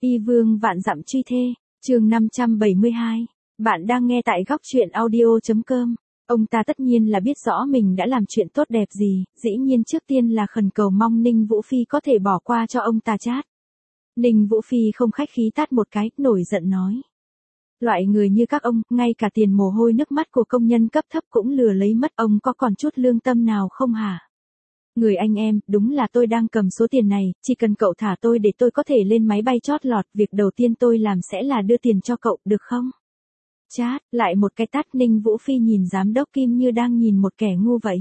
Y vương vạn dặm truy thê, chương 572. Bạn đang nghe tại góc truyện audio.com. Ông ta tất nhiên là biết rõ mình đã làm chuyện tốt đẹp gì, dĩ nhiên trước tiên là khẩn cầu mong Ninh Vũ Phi có thể bỏ qua cho ông ta chát. Ninh Vũ Phi không khách khí tát một cái, nổi giận nói. Loại người như các ông, ngay cả tiền mồ hôi nước mắt của công nhân cấp thấp cũng lừa lấy mất, ông có còn chút lương tâm nào không hả? Người anh em, đúng là tôi đang cầm số tiền này, chỉ cần cậu thả tôi để tôi có thể lên máy bay chót lọt, việc đầu tiên tôi làm sẽ là đưa tiền cho cậu, được không? Chát, lại một cái tát. Ninh Vũ Phi nhìn giám đốc Kim như đang nhìn một kẻ ngu vậy.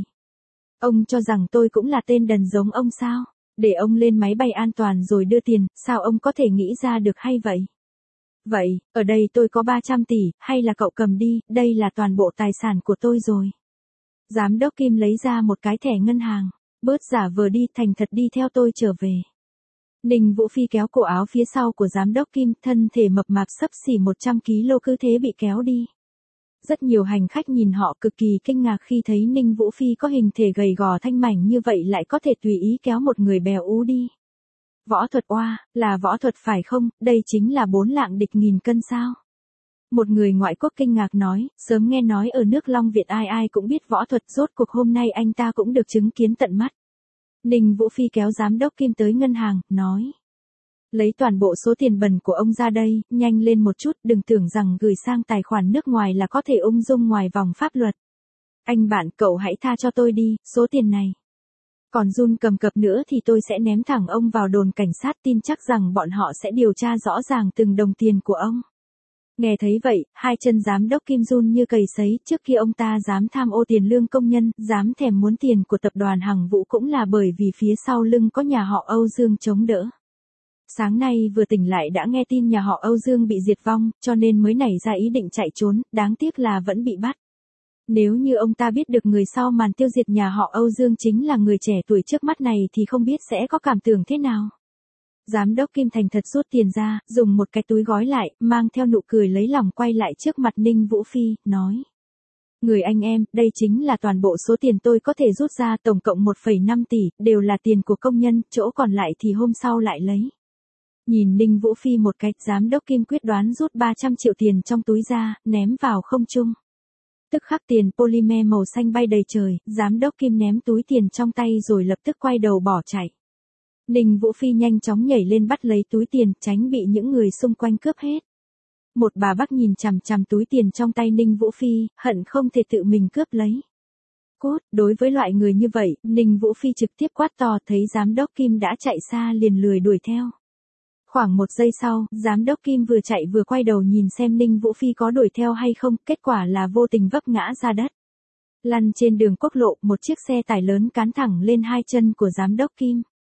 Ông cho rằng tôi cũng là tên đần giống ông sao? Để ông lên máy bay an toàn rồi đưa tiền, sao ông có thể nghĩ ra được hay vậy? Vậy, ở đây tôi có 300 tỷ, hay là cậu cầm đi, đây là toàn bộ tài sản của tôi rồi. Giám đốc Kim lấy ra một cái thẻ ngân hàng. Bớt giả vờ đi, thành thật đi theo tôi trở về. Ninh Vũ Phi kéo cổ áo phía sau của giám đốc Kim, thân thể mập mạp xấp xỉ 100 kg cứ thế bị kéo đi. Rất nhiều hành khách nhìn họ cực kỳ kinh ngạc khi thấy Ninh Vũ Phi có hình thể gầy gò thanh mảnh như vậy lại có thể tùy ý kéo một người béo ú đi. Võ thuật oa, là võ thuật phải không, đây chính là 4 lạng địch nghìn cân sao? Một người ngoại quốc kinh ngạc nói, sớm nghe nói ở nước Long Việt ai ai cũng biết võ thuật, rốt cuộc hôm nay anh ta cũng được chứng kiến tận mắt. Ninh Vũ Phi kéo giám đốc Kim tới ngân hàng, nói. Lấy toàn bộ số tiền bẩn của ông ra đây, nhanh lên một chút, đừng tưởng rằng gửi sang tài khoản nước ngoài là có thể ung dung ngoài vòng pháp luật. Anh bạn, cậu hãy tha cho tôi đi, số tiền này. Còn run cầm cập nữa thì tôi sẽ ném thẳng ông vào đồn cảnh sát, tin chắc rằng bọn họ sẽ điều tra rõ ràng từng đồng tiền của ông. Nghe thấy vậy, hai chân giám đốc Kim run như cầy sấy, trước khi ông ta dám tham ô tiền lương công nhân, dám thèm muốn tiền của tập đoàn Hằng Vũ cũng là bởi vì phía sau lưng có nhà họ Âu Dương chống đỡ. Sáng nay vừa tỉnh lại đã nghe tin nhà họ Âu Dương bị diệt vong, cho nên mới nảy ra ý định chạy trốn, đáng tiếc là vẫn bị bắt. Nếu như ông ta biết được người sau màn tiêu diệt nhà họ Âu Dương chính là người trẻ tuổi trước mắt này thì không biết sẽ có cảm tưởng thế nào. Giám đốc Kim thành thật rút tiền ra, dùng một cái túi gói lại, mang theo nụ cười lấy lòng quay lại trước mặt Ninh Vũ Phi, nói. Người anh em, đây chính là toàn bộ số tiền tôi có thể rút ra, tổng cộng 1,5 tỷ, đều là tiền của công nhân, chỗ còn lại thì hôm sau lại lấy. Nhìn Ninh Vũ Phi một cái, giám đốc Kim quyết đoán rút 300 triệu tiền trong túi ra, ném vào không trung. Tức khắc tiền polymer màu xanh bay đầy trời, giám đốc Kim ném túi tiền trong tay rồi lập tức quay đầu bỏ chạy. Ninh Vũ Phi nhanh chóng nhảy lên bắt lấy túi tiền, tránh bị những người xung quanh cướp hết. Một bà bác nhìn chằm chằm túi tiền trong tay Ninh Vũ Phi, hận không thể tự mình cướp lấy. Cốt, đối với loại người như vậy, Ninh Vũ Phi trực tiếp quát to, thấy giám đốc Kim đã chạy xa liền lười đuổi theo. Khoảng 1 giây sau, giám đốc Kim vừa chạy vừa quay đầu nhìn xem Ninh Vũ Phi có đuổi theo hay không, kết quả là vô tình vấp ngã ra đất. Lăn trên đường quốc lộ, một chiếc xe tải lớn cán thẳng lên hai chân của giám đốc Kim.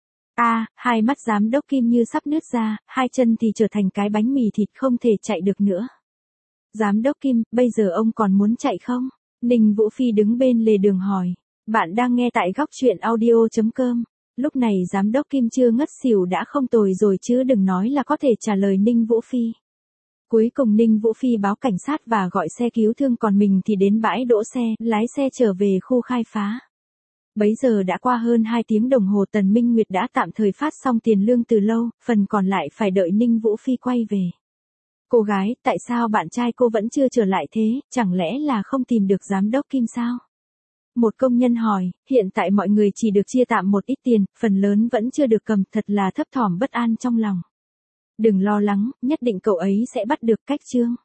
Hai mắt giám đốc Kim như sắp nứt ra, hai chân thì trở thành cái bánh mì thịt không thể chạy được nữa. Giám đốc Kim, bây giờ ông còn muốn chạy không? Ninh Vũ Phi đứng bên lề đường hỏi. Bạn đang nghe tại góc truyện audio.com. Lúc này giám đốc Kim chưa ngất xỉu đã không tồi rồi chứ đừng nói là có thể trả lời Ninh Vũ Phi. Cuối cùng Ninh Vũ Phi báo cảnh sát và gọi xe cứu thương, còn mình thì đến bãi đỗ xe, lái xe trở về khu khai phá. Bấy giờ đã qua hơn 2 tiếng đồng hồ, Tần Minh Nguyệt đã tạm thời phát xong tiền lương từ lâu, phần còn lại phải đợi Ninh Vũ Phi quay về. Cô gái, tại sao bạn trai cô vẫn chưa trở lại thế, chẳng lẽ là không tìm được giám đốc Kim sao? Một công nhân hỏi, hiện tại mọi người chỉ được chia tạm một ít tiền, phần lớn vẫn chưa được cầm, thật là thấp thỏm bất an trong lòng. Đừng lo lắng, nhất định cậu ấy sẽ bắt được. Cách chương